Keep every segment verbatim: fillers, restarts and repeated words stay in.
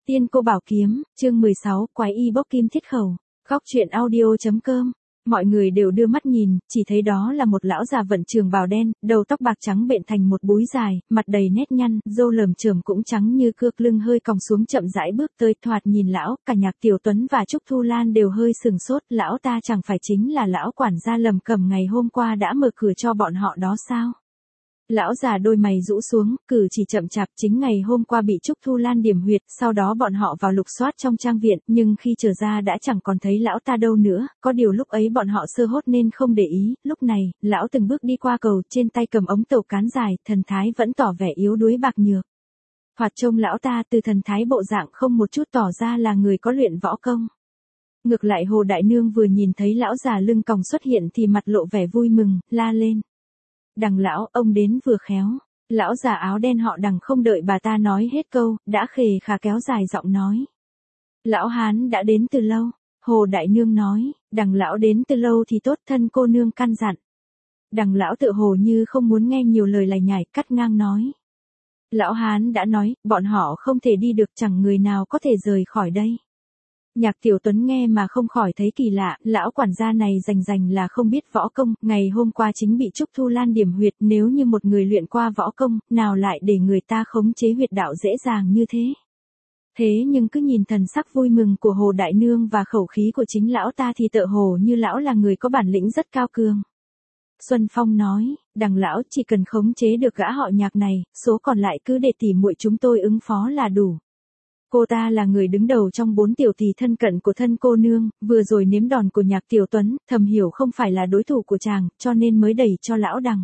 Tiên cô bảo kiếm, chương mười sáu, quái y bốc kim thiết khẩu. Góc truyện audio.com. Mọi người đều đưa mắt nhìn, chỉ thấy đó là một lão già vận trường bào đen, đầu tóc bạc trắng bện thành một búi dài, mặt đầy nét nhăn, râu lởm chởm cũng trắng như cước, lưng hơi còng xuống chậm rãi bước tới, thoạt nhìn lão, cả Nhạc Tiểu Tuấn và Trúc Thu Lan đều hơi sừng sốt, lão ta chẳng phải chính là lão quản gia Lầm Cẩm ngày hôm qua đã mở cửa cho bọn họ đó sao? Lão già đôi mày rũ xuống, cử chỉ chậm chạp, chính ngày hôm qua bị Trúc Thu Lan điểm huyệt, sau đó bọn họ vào lục soát trong trang viện, nhưng khi trở ra đã chẳng còn thấy lão ta đâu nữa, có điều lúc ấy bọn họ sơ hốt nên không để ý, lúc này, lão từng bước đi qua cầu, trên tay cầm ống tẩu cán dài, thần thái vẫn tỏ vẻ yếu đuối bạc nhược. Thoạt trông lão ta từ thần thái bộ dạng không một chút tỏ ra là người có luyện võ công. Ngược lại Hồ Đại Nương vừa nhìn thấy lão già lưng còng xuất hiện thì mặt lộ vẻ vui mừng, la lên. Đằng lão, ông đến vừa khéo. Lão già áo đen họ Đằng không đợi bà ta nói hết câu, đã khề khà kéo dài giọng nói. Lão Hán đã đến từ lâu. Hồ Đại Nương nói, Đằng lão đến từ lâu thì tốt, thân cô nương căn dặn. Đằng lão tự hồ như không muốn nghe nhiều lời lải nhải, cắt ngang nói. Lão Hán đã nói, bọn họ không thể đi được, chẳng người nào có thể rời khỏi đây. Nhạc Tiểu Tuấn nghe mà không khỏi thấy kỳ lạ, lão quản gia này rành rành là không biết võ công, ngày hôm qua chính bị Trúc Thu Lan điểm huyệt, nếu như một người luyện qua võ công, nào lại để người ta khống chế huyệt đạo dễ dàng như thế. Thế nhưng cứ nhìn thần sắc vui mừng của Hồ Đại Nương và khẩu khí của chính lão ta thì tựa hồ như lão là người có bản lĩnh rất cao cường. Xuân Phong nói, Đằng lão chỉ cần khống chế được gã họ Nhạc này, số còn lại cứ để tỉ muội chúng tôi ứng phó là đủ. Cô ta là người đứng đầu trong bốn tiểu tỷ thân cận của thân cô nương, vừa rồi nếm đòn của Nhạc Tiểu Tuấn, thầm hiểu không phải là đối thủ của chàng, cho nên mới đẩy cho lão Đằng.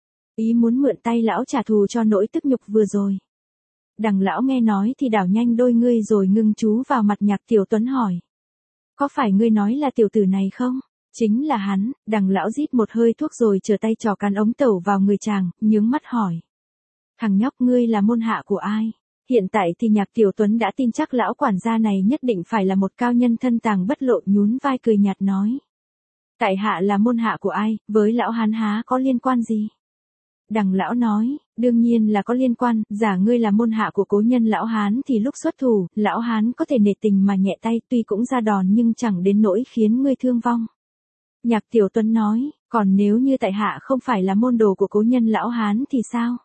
Ý muốn mượn tay lão trả thù cho nỗi tức nhục vừa rồi. Đằng lão nghe nói thì đảo nhanh đôi ngươi rồi ngưng chú vào mặt Nhạc Tiểu Tuấn hỏi. Có phải ngươi nói là tiểu tử này không? Chính là hắn. Đằng lão rít một hơi thuốc rồi trở tay trò cán ống tẩu vào người chàng, nhướng mắt hỏi. Thằng nhóc ngươi là môn hạ của ai? Hiện tại thì Nhạc Tiểu Tuấn đã tin chắc lão quản gia này nhất định phải là một cao nhân thân tàng bất lộ, nhún vai cười nhạt nói. Tại hạ là môn hạ của ai, với lão Hán há có liên quan gì? Đằng lão nói, đương nhiên là có liên quan, giả ngươi là môn hạ của cố nhân lão Hán thì lúc xuất thủ, lão Hán có thể nể tình mà nhẹ tay, tuy cũng ra đòn nhưng chẳng đến nỗi khiến ngươi thương vong. Nhạc Tiểu Tuấn nói, còn nếu như tại hạ không phải là môn đồ của cố nhân lão Hán thì sao?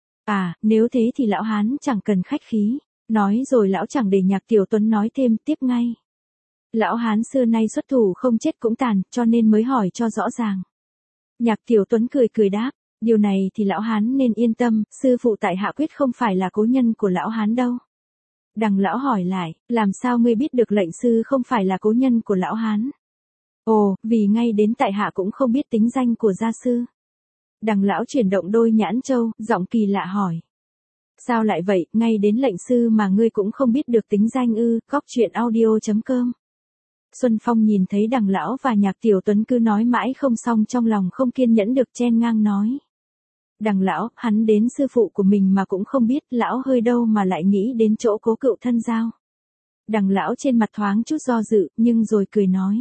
À, nếu thế thì lão Hán chẳng cần khách khí. Nói rồi lão chẳng để Nhạc Tiểu Tuấn nói thêm, tiếp ngay. Lão Hán xưa nay xuất thủ không chết cũng tàn, cho nên mới hỏi cho rõ ràng. Nhạc Tiểu Tuấn cười cười đáp, điều này thì lão Hán nên yên tâm, sư phụ tại hạ quyết không phải là cố nhân của lão Hán đâu. Đằng lão hỏi lại, làm sao ngươi biết được lệnh sư không phải là cố nhân của lão Hán? Ồ, vì ngay đến tại hạ cũng không biết tính danh của gia sư. Đằng lão chuyển động đôi nhãn châu, giọng kỳ lạ hỏi. Sao lại vậy, ngay đến lệnh sư mà ngươi cũng không biết được tính danh ư? Góc truyện audio.com. Xuân Phong nhìn thấy đằng lão và Nhạc Tiểu Tuấn cứ nói mãi không xong, trong lòng không kiên nhẫn được chen ngang nói. Đằng lão, hắn đến sư phụ của mình mà cũng không biết, lão hơi đâu mà lại nghĩ đến chỗ cố cựu thân giao. Đằng lão trên mặt thoáng chút do dự, nhưng rồi cười nói.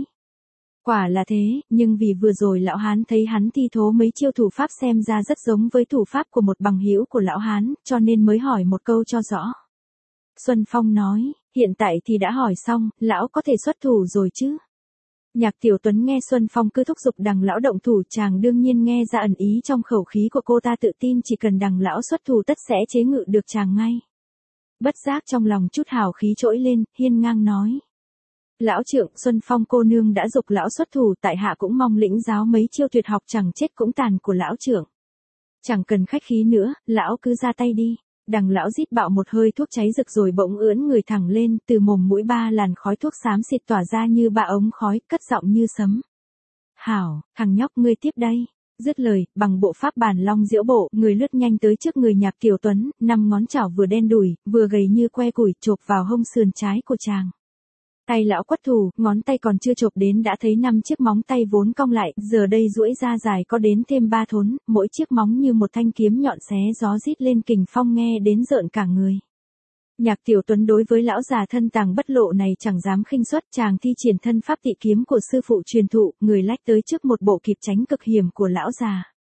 Quả là thế, nhưng vì vừa rồi lão Hán thấy hắn thi thố mấy chiêu thủ pháp xem ra rất giống với thủ pháp của một bằng hữu của lão Hán, cho nên mới hỏi một câu cho rõ. Xuân Phong nói, hiện tại thì đã hỏi xong, lão có thể xuất thủ rồi chứ? Nhạc Tiểu Tuấn nghe Xuân Phong cứ thúc giục đằng lão động thủ, chàng đương nhiên nghe ra ẩn ý trong khẩu khí của cô ta, tự tin chỉ cần đằng lão xuất thủ tất sẽ chế ngự được chàng ngay. Bất giác trong lòng chút hào khí trỗi lên, hiên ngang nói. Lão trượng, Xuân Phong cô nương đã giục lão xuất thủ, tại hạ cũng mong lĩnh giáo mấy chiêu tuyệt học chẳng chết cũng tàn của lão trượng. Chẳng cần khách khí nữa, lão cứ ra tay đi. Đằng lão rít bạo một hơi thuốc cháy rực rồi bỗng ưỡn người thẳng lên, từ mồm mũi ba làn khói thuốc xám xịt tỏa ra như ba ống khói, cất giọng như sấm. Hảo, thằng nhóc ngươi tiếp đây. Dứt lời, bằng bộ pháp bàn long diễu bộ, người lướt nhanh tới trước người Nhạc Tiểu Tuấn, năm ngón chảo vừa đen đủi, vừa gầy như que củi chộp vào hông sườn trái của chàng. Tay lão quất thủ, ngón tay còn chưa chộp đến đã thấy năm chiếc móng tay vốn cong lại, giờ đây duỗi ra dài có đến thêm ba thốn, mỗi chiếc móng như một thanh kiếm nhọn xé gió rít lên kình phong nghe đến rợn cả người. Nhạc Tiểu Tuấn đối với lão già thân tàng bất lộ này chẳng dám khinh suất, chàng thi triển thân pháp tị kiếm của sư phụ truyền thụ, người lách tới trước một bộ kịp tránh cực hiểm của lão già.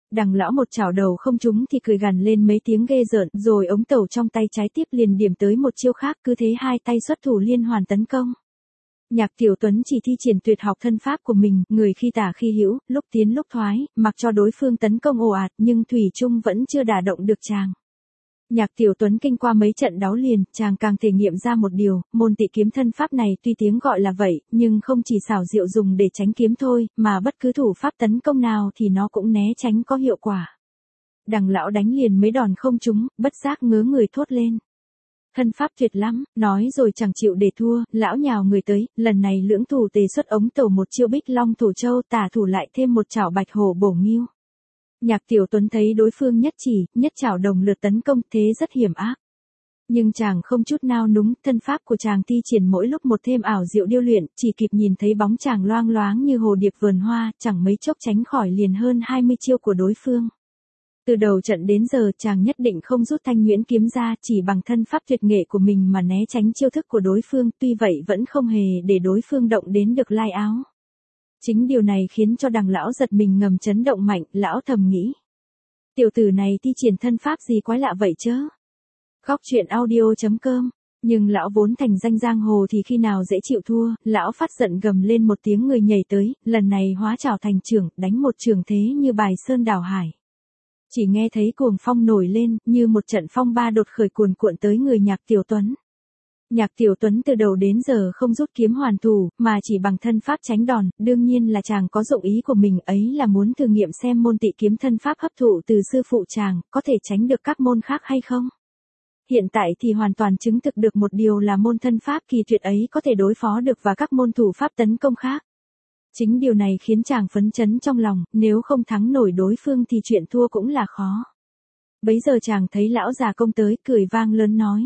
Đằng lão một chảo đầu không trúng thì cười gằn lên mấy tiếng ghê rợn, rồi ống tẩu trong tay trái tiếp liền điểm tới một chiêu khác, cứ thế hai tay xuất thủ liên hoàn tấn công. Nhạc Tiểu Tuấn chỉ thi triển tuyệt học thân pháp của mình, người khi tả khi hữu, lúc tiến lúc thoái, mặc cho đối phương tấn công ồ ạt, nhưng thủy chung vẫn chưa đả động được chàng. Nhạc Tiểu Tuấn kinh qua mấy trận đấu liền, chàng càng thể nghiệm ra một điều, môn tị kiếm thân pháp này tuy tiếng gọi là vậy, nhưng không chỉ xảo diệu dùng để tránh kiếm thôi, mà bất cứ thủ pháp tấn công nào thì nó cũng né tránh có hiệu quả. Đằng lão đánh liền mấy đòn không trúng, bất giác ngớ người thốt lên. Thân pháp tuyệt lắm, nói rồi chẳng chịu để thua, lão nhào người tới, lần này lưỡng thủ tề xuất ống tẩu một chiêu bích long thủ châu, tả thủ lại thêm một chảo bạch hổ bổ nghiêu. Nhạc Tiểu Tuấn thấy đối phương nhất chỉ, nhất chảo đồng lượt tấn công, thế rất hiểm ác. Nhưng chàng không chút nao núng, thân pháp của chàng thi triển mỗi lúc một thêm ảo diệu điêu luyện, chỉ kịp nhìn thấy bóng chàng loang loáng như hồ điệp vườn hoa, chẳng mấy chốc tránh khỏi liền hơn hai mươi chiêu của đối phương. Từ đầu trận đến giờ chàng nhất định không rút thanh nhuyễn kiếm ra, chỉ bằng thân pháp tuyệt nghệ của mình mà né tránh chiêu thức của đối phương, tuy vậy vẫn không hề để đối phương động đến được lai áo. Chính điều này khiến cho đằng lão giật mình ngầm chấn động mạnh, lão thầm nghĩ. Tiểu tử này thi triển thân pháp gì quái lạ vậy chớ. Khóc chuyện audio chấm com. Nhưng lão vốn thành danh giang hồ thì khi nào dễ chịu thua, lão phát giận gầm lên một tiếng, người nhảy tới, lần này hóa trảo thành trưởng, đánh một trường thế như bài sơn đảo hải. Chỉ nghe thấy cuồng phong nổi lên, như một trận phong ba đột khởi cuồn cuộn tới người Nhạc Tiểu Tuấn. Nhạc Tiểu Tuấn từ đầu đến giờ không rút kiếm hoàn thủ, mà chỉ bằng thân pháp tránh đòn, đương nhiên là chàng có dụng ý của mình, ấy là muốn thử nghiệm xem môn tị kiếm thân pháp hấp thụ từ sư phụ chàng, có thể tránh được các môn khác hay không. Hiện tại thì hoàn toàn chứng thực được một điều là môn thân pháp kỳ tuyệt ấy có thể đối phó được và các môn thủ pháp tấn công khác. Chính điều này khiến chàng phấn chấn trong lòng, nếu không thắng nổi đối phương thì chuyện thua cũng là khó. Bấy giờ chàng thấy lão già công tới, cười vang lớn nói.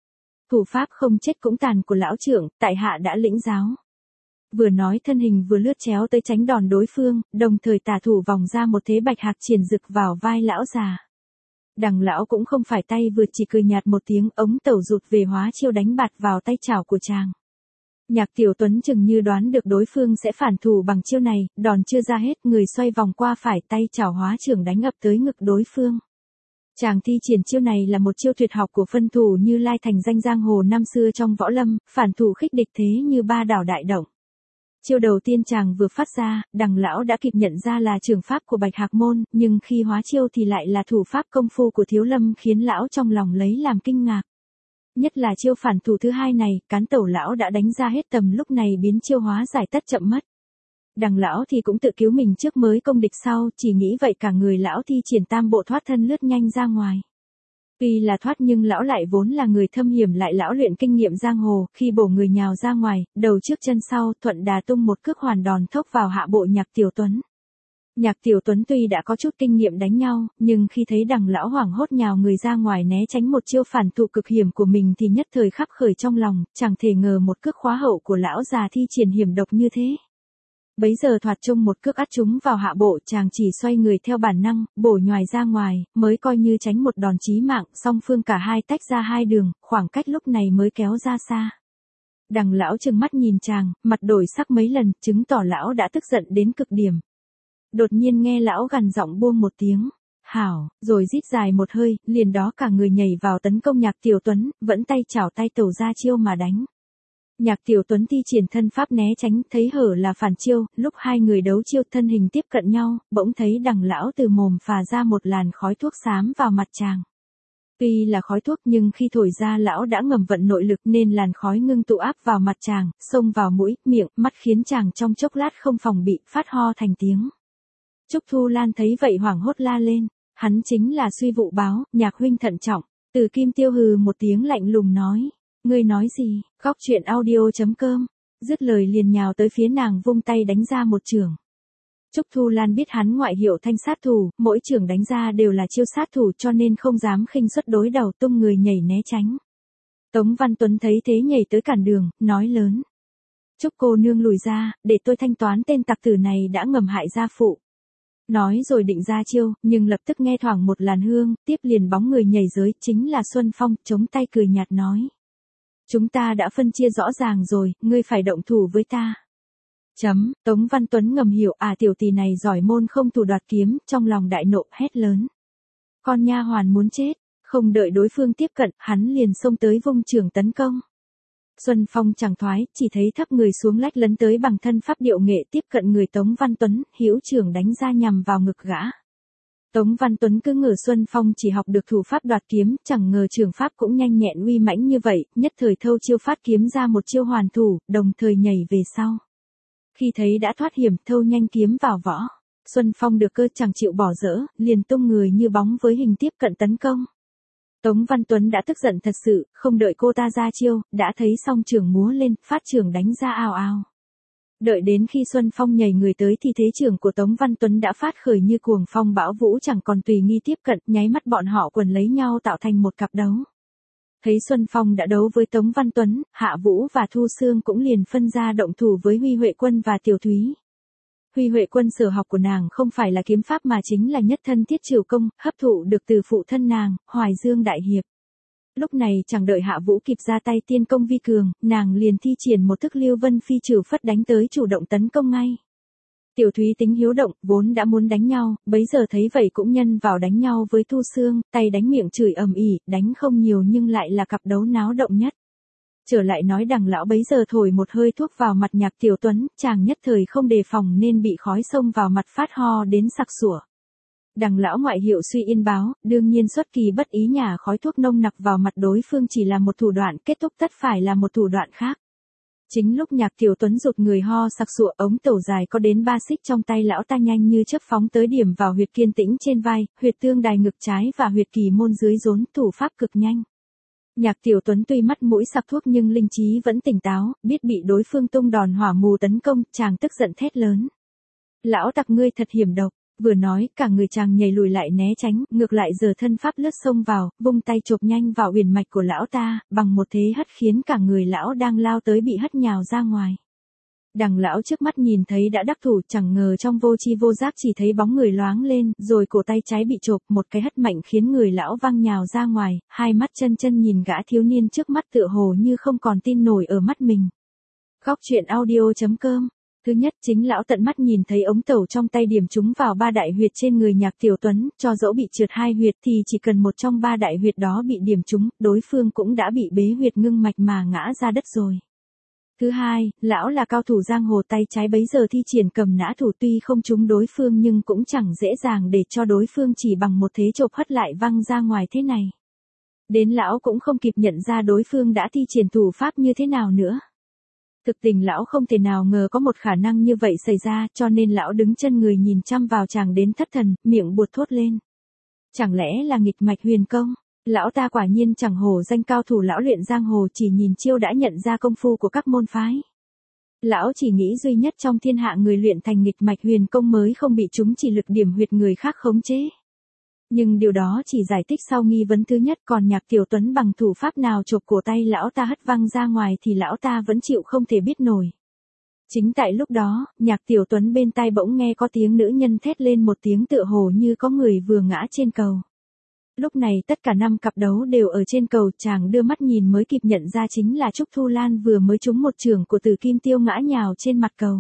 Thủ pháp không chết cũng tàn của lão trưởng, tại hạ đã lĩnh giáo. Vừa nói thân hình vừa lướt chéo tới tránh đòn đối phương, đồng thời tả thủ vòng ra một thế bạch hạc triển rực vào vai lão già. Đằng lão cũng không phải tay vừa, chỉ cười nhạt một tiếng, ống tẩu rụt về hóa chiêu đánh bạt vào tay chảo của chàng. Nhạc Tiểu Tuấn chừng như đoán được đối phương sẽ phản thủ bằng chiêu này, đòn chưa ra hết, người xoay vòng qua phải, tay chảo hóa trưởng đánh ập tới ngực đối phương. Chàng thi triển chiêu này là một chiêu tuyệt học của phân thủ Như Lai thành danh giang hồ năm xưa trong võ lâm, phản thủ khích địch thế như ba đảo đại động. Chiêu đầu tiên chàng vừa phát ra, đằng lão đã kịp nhận ra là trường pháp của Bạch Hạc môn, nhưng khi hóa chiêu thì lại là thủ pháp công phu của Thiếu Lâm, khiến lão trong lòng lấy làm kinh ngạc. Nhất là chiêu phản thủ thứ hai này, cán tẩu lão đã đánh ra hết tầm, lúc này biến chiêu hóa giải tất chậm mất. Đằng lão thì cũng tự cứu mình trước mới công địch sau, chỉ nghĩ vậy cả người lão thi triển tam bộ thoát thân lướt nhanh ra ngoài. Tuy là thoát nhưng lão lại vốn là người thâm hiểm, lại lão luyện kinh nghiệm giang hồ, khi bổ người nhào ra ngoài, đầu trước chân sau, thuận đà tung một cước hoàn đòn thốc vào hạ bộ Nhạc Tiểu Tuấn. Nhạc Tiểu Tuấn tuy đã có chút kinh nghiệm đánh nhau, nhưng khi thấy đằng lão hoảng hốt nhào người ra ngoài né tránh một chiêu phản thủ cực hiểm của mình thì nhất thời khắc khởi trong lòng, chẳng thể ngờ một cước khóa hậu của lão già thi triển hiểm độc như thế. Bấy giờ thoạt trông một cước ắt trúng vào hạ bộ, chàng chỉ xoay người theo bản năng, bổ nhoài ra ngoài, mới coi như tránh một đòn chí mạng, song phương cả hai tách ra hai đường, khoảng cách lúc này mới kéo ra xa. Đằng lão trừng mắt nhìn chàng, mặt đổi sắc mấy lần, chứng tỏ lão đã tức giận đến cực điểm. Đột nhiên nghe lão gằn giọng buông một tiếng, hảo, rồi rít dài một hơi, liền đó cả người nhảy vào tấn công Nhạc Tiểu Tuấn, vẫn tay chảo tay tẩu ra chiêu mà đánh. Nhạc Tiểu Tuấn thi triển thân pháp né tránh, thấy hở là phản chiêu, lúc hai người đấu chiêu thân hình tiếp cận nhau, bỗng thấy đằng lão từ mồm phà ra một làn khói thuốc xám vào mặt chàng. Tuy là khói thuốc nhưng khi thổi ra lão đã ngầm vận nội lực nên làn khói ngưng tụ áp vào mặt chàng, xông vào mũi, miệng, mắt khiến chàng trong chốc lát không phòng bị, phát ho thành tiếng. Trúc Thu Lan thấy vậy hoảng hốt la lên, hắn chính là Suy Vụ Báo, Nhạc huynh thận trọng. Từ Kim Tiêu hừ một tiếng lạnh lùng nói, ngươi nói gì? Khóc chuyện audio chấm com. Dứt lời liền nhào tới phía nàng, vung tay đánh ra một chưởng. Trúc Thu Lan biết hắn ngoại hiệu thanh sát thủ, mỗi chưởng đánh ra đều là chiêu sát thủ, cho nên không dám khinh suất đối đầu, tung người nhảy né tránh. Tống Văn Tuấn thấy thế nhảy tới cản đường, nói lớn, Trúc cô nương lùi ra, để tôi thanh toán tên tặc tử này đã ngầm hại gia phụ. Nói rồi định ra chiêu, nhưng lập tức nghe thoảng một làn hương, tiếp liền bóng người nhảy giới, chính là Xuân Phong, chống tay cười nhạt nói. Chúng ta đã phân chia rõ ràng rồi, ngươi phải động thủ với ta. Chấm, Tống Văn Tuấn ngầm hiểu à tiểu tỷ này giỏi môn không thủ đoạt kiếm, trong lòng đại nộ hét lớn. Con nha hoàn muốn chết, không đợi đối phương tiếp cận, hắn liền xông tới vung trường tấn công. Xuân Phong chẳng thoái, chỉ thấy thấp người xuống lách lấn tới bằng thân pháp điệu nghệ tiếp cận người Tống Văn Tuấn, hữu trường đánh ra nhằm vào ngực gã. Tống Văn Tuấn cứ ngờ Xuân Phong chỉ học được thủ pháp đoạt kiếm, chẳng ngờ trường pháp cũng nhanh nhẹn uy mãnh như vậy, nhất thời thâu chiêu phát kiếm ra một chiêu hoàn thủ, đồng thời nhảy về sau. Khi thấy đã thoát hiểm, thâu nhanh kiếm vào võ. Xuân Phong được cơ chẳng chịu bỏ dỡ, liền tung người như bóng với hình tiếp cận tấn công. Tống Văn Tuấn đã tức giận thật sự, không đợi cô ta ra chiêu, đã thấy song trường múa lên, phát trường đánh ra ào ào. Đợi đến khi Xuân Phong nhảy người tới thì thế trường của Tống Văn Tuấn đã phát khởi như cuồng phong bão vũ chẳng còn tùy nghi tiếp cận, nháy mắt bọn họ quần lấy nhau tạo thành một cặp đấu. Thấy Xuân Phong đã đấu với Tống Văn Tuấn, Hạ Vũ và Thu Sương cũng liền phân ra động thủ với Huy Huệ Quân và Tiểu Thúy. Huy Huệ Quân sở học của nàng không phải là kiếm pháp mà chính là nhất thân thiết trừ công, hấp thụ được từ phụ thân nàng, Hoài Dương Đại Hiệp. Lúc này chẳng đợi Hạ Vũ kịp ra tay tiên công vi cường, nàng liền thi triển một thức Lưu Vân Phi trừ phất đánh tới chủ động tấn công ngay. Tiểu Thúy tính hiếu động, vốn đã muốn đánh nhau, bấy giờ thấy vậy cũng nhân vào đánh nhau với Thu Sương, tay đánh miệng chửi ầm ĩ, đánh không nhiều nhưng lại là cặp đấu náo động nhất. Trở lại nói Đằng lão bấy giờ thổi một hơi thuốc vào mặt Nhạc Tiểu Tuấn, chàng nhất thời không đề phòng nên bị khói xông vào mặt phát ho đến sặc sủa. Đằng lão ngoại hiệu suy yên báo, đương nhiên xuất kỳ bất ý nhả khói thuốc nông nặc vào mặt đối phương chỉ là một thủ đoạn, kết thúc tất phải là một thủ đoạn khác. Chính lúc Nhạc Tiểu Tuấn rụt người ho sặc sụa, ống tẩu dài có đến ba xích trong tay lão ta nhanh như chớp phóng tới điểm vào huyệt kiên tĩnh trên vai, huyệt tương đài ngực trái và huyệt kỳ môn dưới rốn, thủ pháp cực nhanh. Nhạc Tiểu Tuấn tuy mắt mũi sặc thuốc nhưng linh trí vẫn tỉnh táo, biết bị đối phương tung đòn hỏa mù tấn công, chàng tức giận thét lớn. Lão tặc ngươi thật hiểm độc, vừa nói cả người chàng nhảy lùi lại né tránh, ngược lại giờ thân pháp lướt xông vào, vung tay chộp nhanh vào uyển mạch của lão ta, bằng một thế hất khiến cả người lão đang lao tới bị hất nhào ra ngoài. Đằng lão trước mắt nhìn thấy đã đắc thủ, chẳng ngờ trong vô chi vô giác chỉ thấy bóng người loáng lên, rồi cổ tay trái bị chộp, một cái hất mạnh khiến người lão văng nhào ra ngoài, hai mắt chân chân nhìn gã thiếu niên trước mắt tựa hồ như không còn tin nổi ở mắt mình. Góc truyện audio chấm com. Thứ nhất chính lão tận mắt nhìn thấy ống tẩu trong tay điểm trúng vào ba đại huyệt trên người Nhạc Tiểu Tuấn, cho dẫu bị trượt hai huyệt thì chỉ cần một trong ba đại huyệt đó bị điểm trúng, đối phương cũng đã bị bế huyệt ngưng mạch mà ngã ra đất rồi. Thứ hai, lão là cao thủ giang hồ, tay trái bấy giờ thi triển cầm nã thủ, tuy không trúng đối phương nhưng cũng chẳng dễ dàng để cho đối phương chỉ bằng một thế chộp hất lại văng ra ngoài thế này. Đến lão cũng không kịp nhận ra đối phương đã thi triển thủ pháp như thế nào nữa. Thực tình lão không thể nào ngờ có một khả năng như vậy xảy ra, cho nên lão đứng chân người nhìn chăm vào chàng đến thất thần, miệng buột thốt lên. Chẳng lẽ là nghịch mạch huyền công? Lão ta quả nhiên chẳng hổ danh cao thủ lão luyện giang hồ, chỉ nhìn chiêu đã nhận ra công phu của các môn phái. Lão chỉ nghĩ duy nhất trong thiên hạ người luyện thành nghịch mạch huyền công mới không bị chúng chỉ lực điểm huyệt người khác khống chế. Nhưng điều đó chỉ giải thích sau nghi vấn thứ nhất, còn Nhạc Tiểu Tuấn bằng thủ pháp nào chộp cổ tay lão ta hất văng ra ngoài thì lão ta vẫn chịu không thể biết nổi. Chính tại lúc đó, Nhạc Tiểu Tuấn bên tai bỗng nghe có tiếng nữ nhân thét lên một tiếng tựa hồ như có người vừa ngã trên cầu. Lúc này tất cả năm cặp đấu đều ở trên cầu, chàng đưa mắt nhìn mới kịp nhận ra chính là Trúc Thu Lan vừa mới trúng một chưởng của Từ Kim Tiêu ngã nhào trên mặt cầu.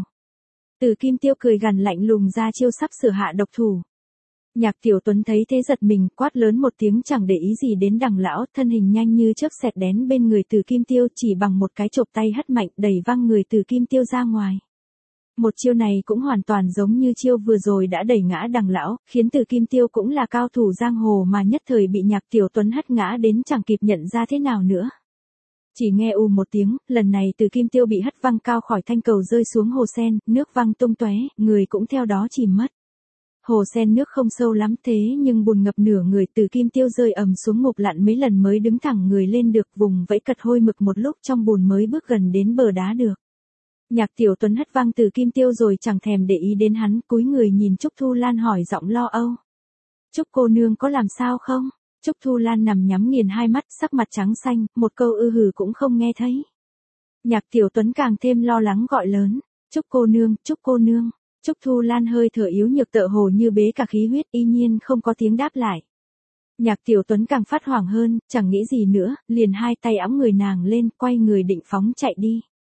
Từ Kim Tiêu cười gằn lạnh lùng ra chiêu sắp sửa hạ độc thủ. Nhạc Tiểu Tuấn thấy thế giật mình, quát lớn một tiếng chẳng để ý gì đến Đằng lão, thân hình nhanh như chớp xẹt đến bên người Từ Kim Tiêu, chỉ bằng một cái chộp tay hất mạnh đẩy văng người Từ Kim Tiêu ra ngoài. Một chiêu này cũng hoàn toàn giống như chiêu vừa rồi đã đẩy ngã Đằng lão, khiến Từ Kim Tiêu cũng là cao thủ giang hồ mà nhất thời bị Nhạc Tiểu Tuấn hất ngã đến chẳng kịp nhận ra thế nào nữa. Chỉ nghe u một tiếng, lần này Từ Kim Tiêu bị hất văng cao khỏi thanh cầu rơi xuống hồ sen, nước văng tung tóe, người cũng theo đó chìm mất. Hồ sen nước không sâu lắm thế nhưng bùn ngập nửa người, Từ Kim Tiêu rơi ầm xuống ngục lặn mấy lần mới đứng thẳng người lên được, vùng vẫy cật hôi mực một lúc trong bùn mới bước gần đến bờ đá được. Nhạc Tiểu Tuấn hất văng Từ Kim Tiêu rồi chẳng thèm để ý đến hắn, cúi người nhìn Trúc Thu Lan hỏi giọng lo âu. Trúc cô nương có làm sao không? Trúc Thu Lan nằm nhắm nghiền hai mắt, sắc mặt trắng xanh, một câu ư hừ cũng không nghe thấy. Nhạc Tiểu Tuấn càng thêm lo lắng gọi lớn. Trúc cô nương, Trúc cô nương. Trúc Thu Lan hơi thở yếu nhược tựa hồ như bế cả khí huyết, y nhiên không có tiếng đáp lại. Nhạc Tiểu Tuấn càng phát hoảng hơn, chẳng nghĩ gì nữa, liền hai tay ẵm người nàng lên, quay người định phóng chạy đi.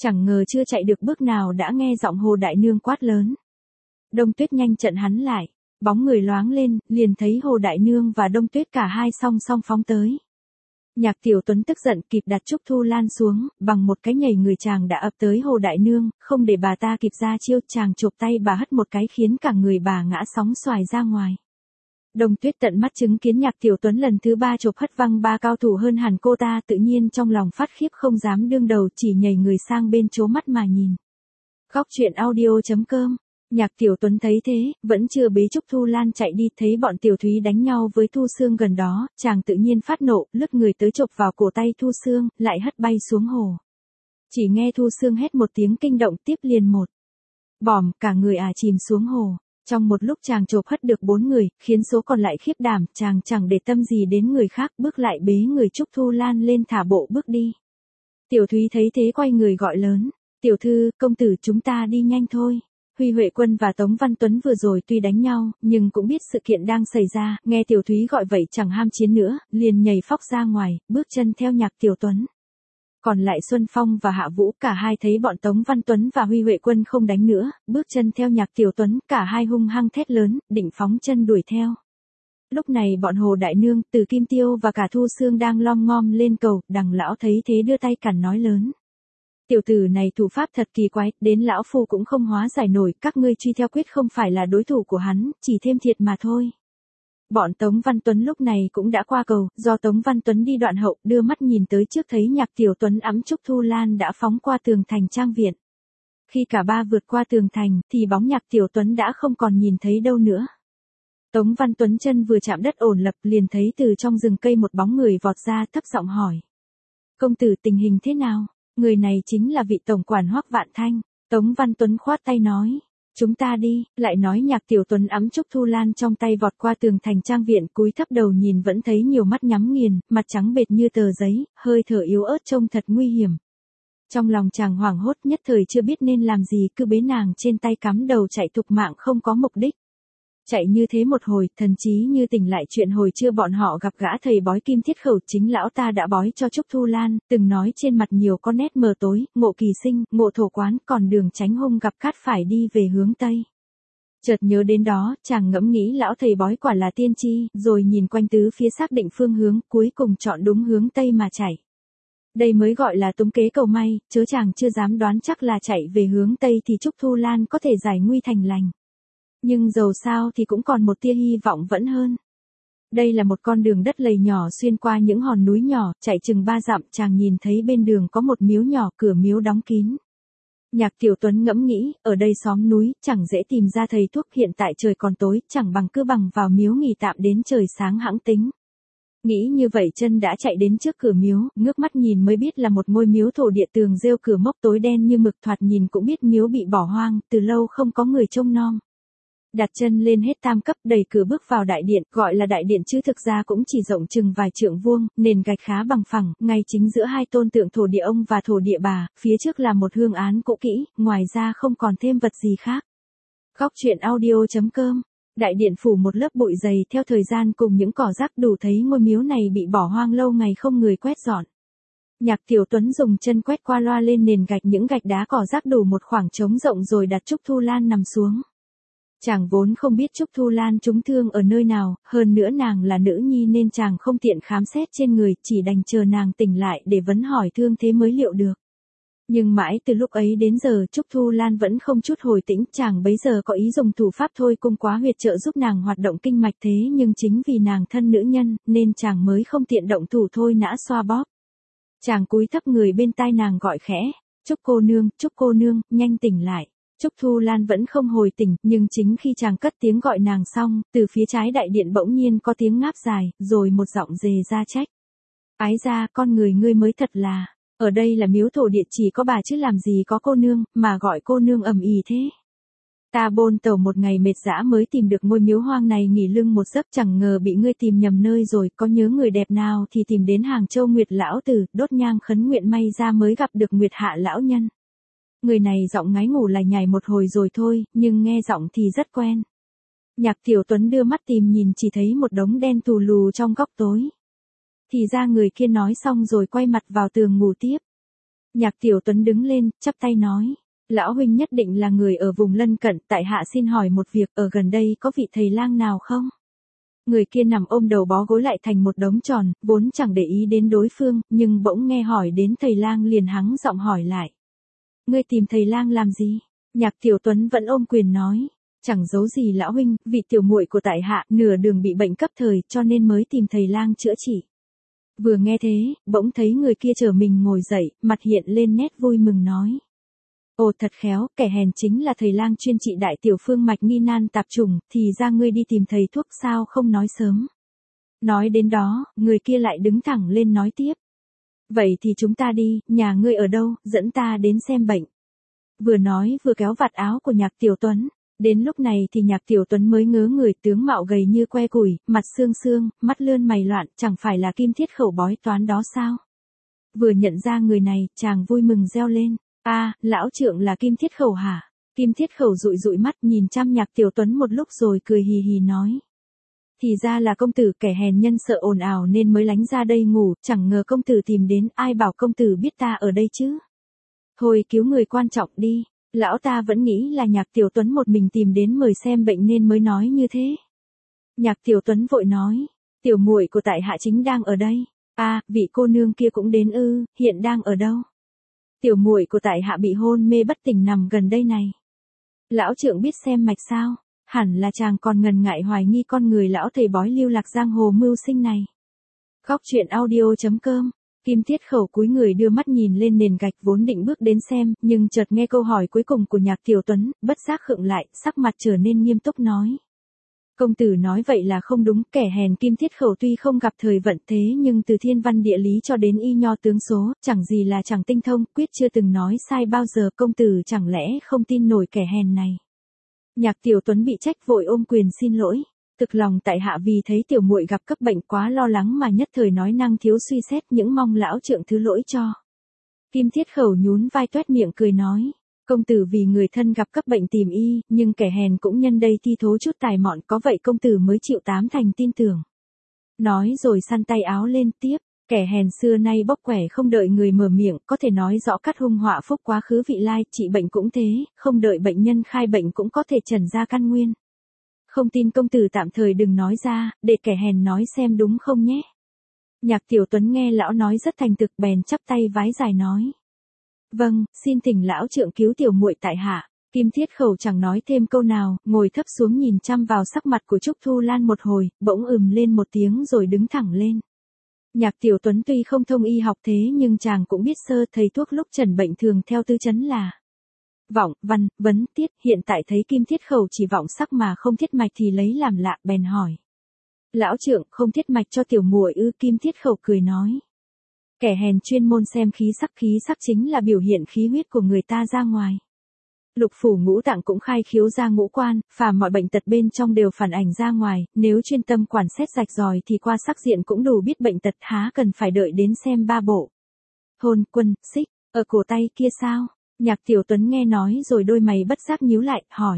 Chẳng ngờ chưa chạy được bước nào đã nghe giọng Hồ Đại Nương quát lớn. Đông Tuyết nhanh chặn hắn lại, bóng người loáng lên, liền thấy Hồ Đại Nương và Đông Tuyết cả hai song song phóng tới. Nhạc Tiểu Tuấn tức giận kịp đặt Trúc Thu Lan xuống, bằng một cái nhảy người chàng đã ập tới Hồ Đại Nương, không để bà ta kịp ra chiêu, chàng chộp tay bà hất một cái khiến cả người bà ngã sóng xoài ra ngoài. Đông Tuyết tận mắt chứng kiến Nhạc Tiểu Tuấn lần thứ ba chộp hất văng ba cao thủ hơn hẳn cô ta, tự nhiên trong lòng phát khiếp không dám đương đầu, chỉ nhảy người sang bên trố mắt mà nhìn. Khóc chuyện audio chấm com. Nhạc Tiểu Tuấn thấy thế, vẫn chưa bế Trúc Thu Lan chạy đi, thấy bọn Tiểu Thúy đánh nhau với Thu Xương gần đó, chàng tự nhiên phát nộ, lướt người tới chộp vào cổ tay Thu Xương, lại hất bay xuống hồ. Chỉ nghe Thu Xương hét một tiếng kinh động, tiếp liền một bòm, cả người à chìm xuống hồ. Trong một lúc chàng chộp hất được bốn người, khiến số còn lại khiếp đảm, chàng chẳng để tâm gì đến người khác, bước lại bế người Trúc Thu Lan lên thả bộ bước đi. Tiểu Thúy thấy thế quay người gọi lớn, tiểu thư, công tử chúng ta đi nhanh thôi. Huy Huệ Quân và Tống Văn Tuấn vừa rồi tuy đánh nhau, nhưng cũng biết sự kiện đang xảy ra, nghe Tiểu Thúy gọi vậy chẳng ham chiến nữa, liền nhảy phóc ra ngoài, bước chân theo Nhạc Tiểu Tuấn. Còn lại Xuân Phong và Hạ Vũ, cả hai thấy bọn Tống Văn Tuấn và Huy Huệ Quân không đánh nữa, bước chân theo Nhạc Tiểu Tuấn, cả hai hung hăng thét lớn, định phóng chân đuổi theo. Lúc này bọn Hồ Đại Nương, Từ Kim Tiêu và cả Thu Xương đang lom ngom lên cầu, đằng lão thấy thế đưa tay cản nói lớn. Tiểu tử này thủ pháp thật kỳ quái, đến lão phu cũng không hóa giải nổi, các ngươi truy theo quyết không phải là đối thủ của hắn, chỉ thêm thiệt mà thôi. Bọn Tống Văn Tuấn lúc này cũng đã qua cầu, do Tống Văn Tuấn đi đoạn hậu, đưa mắt nhìn tới trước thấy Nhạc Tiểu Tuấn ẵm Trúc Thu Lan đã phóng qua tường thành trang viện. Khi cả ba vượt qua tường thành, thì bóng Nhạc Tiểu Tuấn đã không còn nhìn thấy đâu nữa. Tống Văn Tuấn chân vừa chạm đất ổn lập liền thấy từ trong rừng cây một bóng người vọt ra, thấp giọng hỏi. Công tử, tình hình thế nào? Người này chính là vị tổng quản Hoắc Vạn Thanh. Tống Văn Tuấn khoát tay nói. Chúng ta đi, lại nói Nhạc Tiểu Tuấn ẵm Trúc Thu Lan trong tay vọt qua tường thành trang viện, cúi thấp đầu nhìn vẫn thấy nhiều mắt nhắm nghiền, mặt trắng bệch như tờ giấy, hơi thở yếu ớt trông thật nguy hiểm. Trong lòng chàng hoảng hốt, nhất thời chưa biết nên làm gì, cứ bế nàng trên tay cắm đầu chạy thục mạng không có mục đích. Chạy như thế một hồi, thần trí như tỉnh lại chuyện hồi trưa bọn họ gặp gã thầy bói Kim Thiết Khẩu, chính lão ta đã bói cho Trúc Thu Lan, từng nói trên mặt nhiều con nét mờ tối, ngộ kỳ sinh, ngộ thổ quán, còn đường tránh hung gặp cát phải đi về hướng Tây. Chợt nhớ đến đó, chàng ngẫm nghĩ lão thầy bói quả là tiên tri, rồi nhìn quanh tứ phía xác định phương hướng, cuối cùng chọn đúng hướng Tây mà chạy. Đây mới gọi là túng kế cầu may, chớ chàng chưa dám đoán chắc là chạy về hướng Tây thì Trúc Thu Lan có thể giải nguy thành lành. Nhưng dầu sao thì cũng còn một tia hy vọng vẫn hơn. Đây là một con đường đất lầy nhỏ xuyên qua những hòn núi nhỏ, chạy chừng ba dặm, chàng nhìn thấy bên đường có một miếu nhỏ, cửa miếu đóng kín. Nhạc Tiểu Tuấn ngẫm nghĩ, ở đây xóm núi, chẳng dễ tìm ra thầy thuốc, hiện tại trời còn tối, chẳng bằng cứ bằng vào miếu nghỉ tạm đến trời sáng hẵng tính. Nghĩ như vậy chân đã chạy đến trước cửa miếu, ngước mắt nhìn mới biết là một ngôi miếu thổ địa, tường rêu cửa mốc tối đen như mực, thoạt nhìn cũng biết miếu bị bỏ hoang, từ lâu không có người trông nom. Đặt chân lên hết tam cấp, đẩy cửa bước vào đại điện, gọi là đại điện chứ thực ra cũng chỉ rộng chừng vài trượng vuông, nền gạch khá bằng phẳng, ngay chính giữa hai tôn tượng thổ địa ông và thổ địa bà, phía trước là một hương án cũ kỹ, ngoài ra không còn thêm vật gì khác. Khóc chuyện audio chấm com. Đại điện phủ một lớp bụi dày, theo thời gian cùng những cỏ rác đủ thấy ngôi miếu này bị bỏ hoang lâu ngày không người quét dọn. Nhạc Tiểu Tuấn dùng chân quét qua loa lên nền gạch những gạch đá cỏ rác đủ một khoảng trống rộng rồi đặt Trúc Thu Lan nằm xuống. Chàng vốn không biết Trúc Thu Lan trúng thương ở nơi nào, hơn nữa nàng là nữ nhi nên chàng không tiện khám xét trên người, chỉ đành chờ nàng tỉnh lại để vấn hỏi thương thế mới liệu được. Nhưng mãi từ lúc ấy đến giờ Trúc Thu Lan vẫn không chút hồi tĩnh, chàng bấy giờ có ý dùng thủ pháp thôi cung quá huyệt trợ giúp nàng hoạt động kinh mạch, thế nhưng chính vì nàng thân nữ nhân, nên chàng mới không tiện động thủ thôi nã xoa bóp. Chàng cúi thấp người bên tai nàng gọi khẽ, Trúc cô nương, Trúc cô nương, nhanh tỉnh lại. Trúc Thu Lan vẫn không hồi tỉnh, nhưng chính khi chàng cất tiếng gọi nàng xong, từ phía trái đại điện bỗng nhiên có tiếng ngáp dài, rồi một giọng dề ra trách. Ái ra, con người ngươi mới thật là, ở đây là miếu thổ địa chỉ có bà chứ làm gì có cô nương, mà gọi cô nương ầm ĩ thế. Ta bôn tàu một ngày mệt dã mới tìm được ngôi miếu hoang này nghỉ lưng một giấc, chẳng ngờ bị ngươi tìm nhầm nơi rồi, có nhớ người đẹp nào thì tìm đến Hàng Châu Nguyệt lão tử, đốt nhang khấn nguyện may ra mới gặp được Nguyệt Hạ lão nhân. Người này giọng ngái ngủ lải nhải một hồi rồi thôi, nhưng nghe giọng thì rất quen. Nhạc Tiểu Tuấn đưa mắt tìm nhìn chỉ thấy một đống đen tù lù trong góc tối. Thì ra người kia nói xong rồi quay mặt vào tường ngủ tiếp. Nhạc Tiểu Tuấn đứng lên, chắp tay nói. Lão huynh nhất định là người ở vùng lân cận, tại hạ xin hỏi một việc, ở gần đây có vị thầy lang nào không? Người kia nằm ôm đầu bó gối lại thành một đống tròn, vốn chẳng để ý đến đối phương, nhưng bỗng nghe hỏi đến thầy lang liền hắng giọng hỏi lại. Ngươi tìm thầy lang làm gì? Nhạc Tiểu Tuấn vẫn ôm quyền nói. Chẳng giấu gì lão huynh, vị tiểu muội của tại hạ nửa đường bị bệnh cấp thời cho nên mới tìm thầy lang chữa trị. Vừa nghe thế, bỗng thấy người kia chờ mình ngồi dậy, mặt hiện lên nét vui mừng nói. Ồ thật khéo, kẻ hèn chính là thầy lang chuyên trị đại tiểu phương mạch nghi nan tạp trùng, thì ra ngươi đi tìm thầy thuốc sao không nói sớm. Nói đến đó, người kia lại đứng thẳng lên nói tiếp. Vậy thì chúng ta đi, nhà ngươi ở đâu, dẫn ta đến xem bệnh. Vừa nói vừa kéo vạt áo của Nhạc Tiểu Tuấn. Đến lúc này thì Nhạc Tiểu Tuấn mới ngớ người, tướng mạo gầy như que củi, mặt xương xương, mắt lươn mày loạn, chẳng phải là Kim Thiết Khẩu bói toán đó sao? Vừa nhận ra người này, chàng vui mừng reo lên. A, à, lão trượng là Kim Thiết Khẩu hả? Kim Thiết Khẩu dụi dụi mắt nhìn chăm Nhạc Tiểu Tuấn một lúc rồi cười hì hì nói. Thì ra là công tử, kẻ hèn nhân sợ ồn ào nên mới lánh ra đây ngủ, chẳng ngờ công tử tìm đến, ai bảo công tử biết ta ở đây chứ? Thôi cứu người quan trọng đi. Lão ta vẫn nghĩ là Nhạc Tiểu Tuấn một mình tìm đến mời xem bệnh nên mới nói như thế. Nhạc Tiểu Tuấn vội nói, tiểu muội của tại hạ chính đang ở đây. A, à, vị cô nương kia cũng đến ư, hiện đang ở đâu? Tiểu muội của tại hạ bị hôn mê bất tỉnh nằm gần đây này. Lão trượng biết xem mạch sao? Hẳn là chàng còn ngần ngại hoài nghi con người lão thầy bói lưu lạc giang hồ mưu sinh này. Khóc chuyện audio chấm com. Kim Thiết Khẩu cúi người đưa mắt nhìn lên nền gạch vốn định bước đến xem, nhưng chợt nghe câu hỏi cuối cùng của Nhạc Tiểu Tuấn, bất giác khựng lại, sắc mặt trở nên nghiêm túc nói. Công tử nói vậy là không đúng, kẻ hèn Kim Thiết Khẩu tuy không gặp thời vận thế nhưng từ thiên văn địa lý cho đến y nho tướng số, chẳng gì là chẳng tinh thông, quyết chưa từng nói sai bao giờ, công tử chẳng lẽ không tin nổi kẻ hèn này. Nhạc Tiểu Tuấn bị trách vội ôm quyền xin lỗi. Thực lòng tại hạ vì thấy tiểu muội gặp cấp bệnh quá lo lắng mà nhất thời nói năng thiếu suy xét, những mong lão trượng thứ lỗi cho. Kim Thiết Khẩu nhún vai toét miệng cười nói. Công tử vì người thân gặp cấp bệnh tìm y, nhưng kẻ hèn cũng nhân đây thi thố chút tài mọn, có vậy công tử mới chịu tám thành tin tưởng. Nói rồi săn tay áo lên tiếp. Kẻ hèn xưa nay bóc quẻ không đợi người mở miệng, có thể nói rõ cắt hung họa phúc quá khứ vị lai, trị bệnh cũng thế, không đợi bệnh nhân khai bệnh cũng có thể trần ra căn nguyên. Không tin công tử tạm thời đừng nói ra, để kẻ hèn nói xem đúng không nhé. Nhạc Tiểu Tuấn nghe lão nói rất thành thực bèn chắp tay vái dài nói. Vâng, xin thỉnh lão trượng cứu tiểu muội tại hạ. Kim Thiết Khẩu chẳng nói thêm câu nào, ngồi thấp xuống nhìn chăm vào sắc mặt của Trúc Thu Lan một hồi, bỗng ừm lên một tiếng rồi đứng thẳng lên. Nhạc Tiểu Tuấn tuy không thông y học thế nhưng chàng cũng biết sơ, thầy thuốc lúc trần bệnh thường theo tư chấn là vọng, văn, vấn, tiết, hiện tại thấy Kim Thiết Khẩu chỉ vọng sắc mà không thiết mạch thì lấy làm lạ bèn hỏi. Lão trượng không thiết mạch cho tiểu muội ư? Kim Thiết Khẩu cười nói. Kẻ hèn chuyên môn xem khí sắc, khí sắc chính là biểu hiện khí huyết của người ta ra ngoài. Lục phủ ngũ tạng cũng khai khiếu ra ngũ quan, phàm mọi bệnh tật bên trong đều phản ảnh ra ngoài, nếu chuyên tâm quản xét rạch ròi thì qua sắc diện cũng đủ biết bệnh tật, há cần phải đợi đến xem ba bộ. Hôn, quân, xích, ở cổ tay kia sao? Nhạc Tiểu Tuấn nghe nói rồi đôi mày bất giác nhíu lại, hỏi.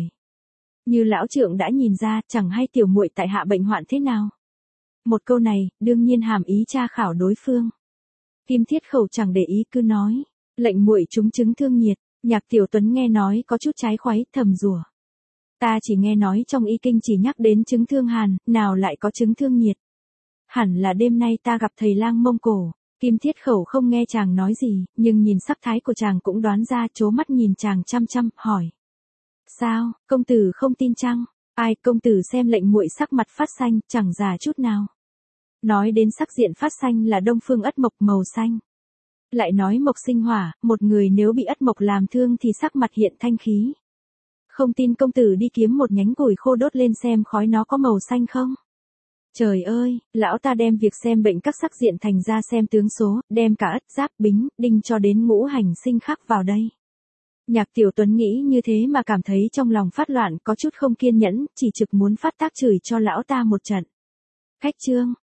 Như lão trượng đã nhìn ra, chẳng hay tiểu muội tại hạ bệnh hoạn thế nào? Một câu này, đương nhiên hàm ý tra khảo đối phương. Kim Thiết Khẩu chẳng để ý cứ nói. Lệnh muội trúng chứng thương nhiệt. Nhạc Tiểu Tuấn nghe nói có chút trái khoái, thầm rủa. Ta chỉ nghe nói trong y kinh chỉ nhắc đến chứng thương hàn, nào lại có chứng thương nhiệt. Hẳn là đêm nay ta gặp thầy lang Mông Cổ. Kim Thiết Khẩu không nghe chàng nói gì, nhưng nhìn sắc thái của chàng cũng đoán ra, trố mắt nhìn chàng chăm chăm, hỏi. Sao, công tử không tin chăng? Ai, công tử xem lệnh muội sắc mặt phát xanh, chẳng già chút nào. Nói đến sắc diện phát xanh là đông phương ất mộc màu xanh. Lại nói mộc sinh hỏa, một người nếu bị ất mộc làm thương thì sắc mặt hiện thanh khí. Không tin công tử đi kiếm một nhánh củi khô đốt lên xem khói nó có màu xanh không? Trời ơi, lão ta đem việc xem bệnh các sắc diện thành ra xem tướng số, đem cả ất giáp bính, đinh cho đến ngũ hành sinh khắc vào đây. Nhạc Tiểu Tuấn nghĩ như thế mà cảm thấy trong lòng phát loạn, có chút không kiên nhẫn, chỉ trực muốn phát tác chửi cho lão ta một trận. Khách trương,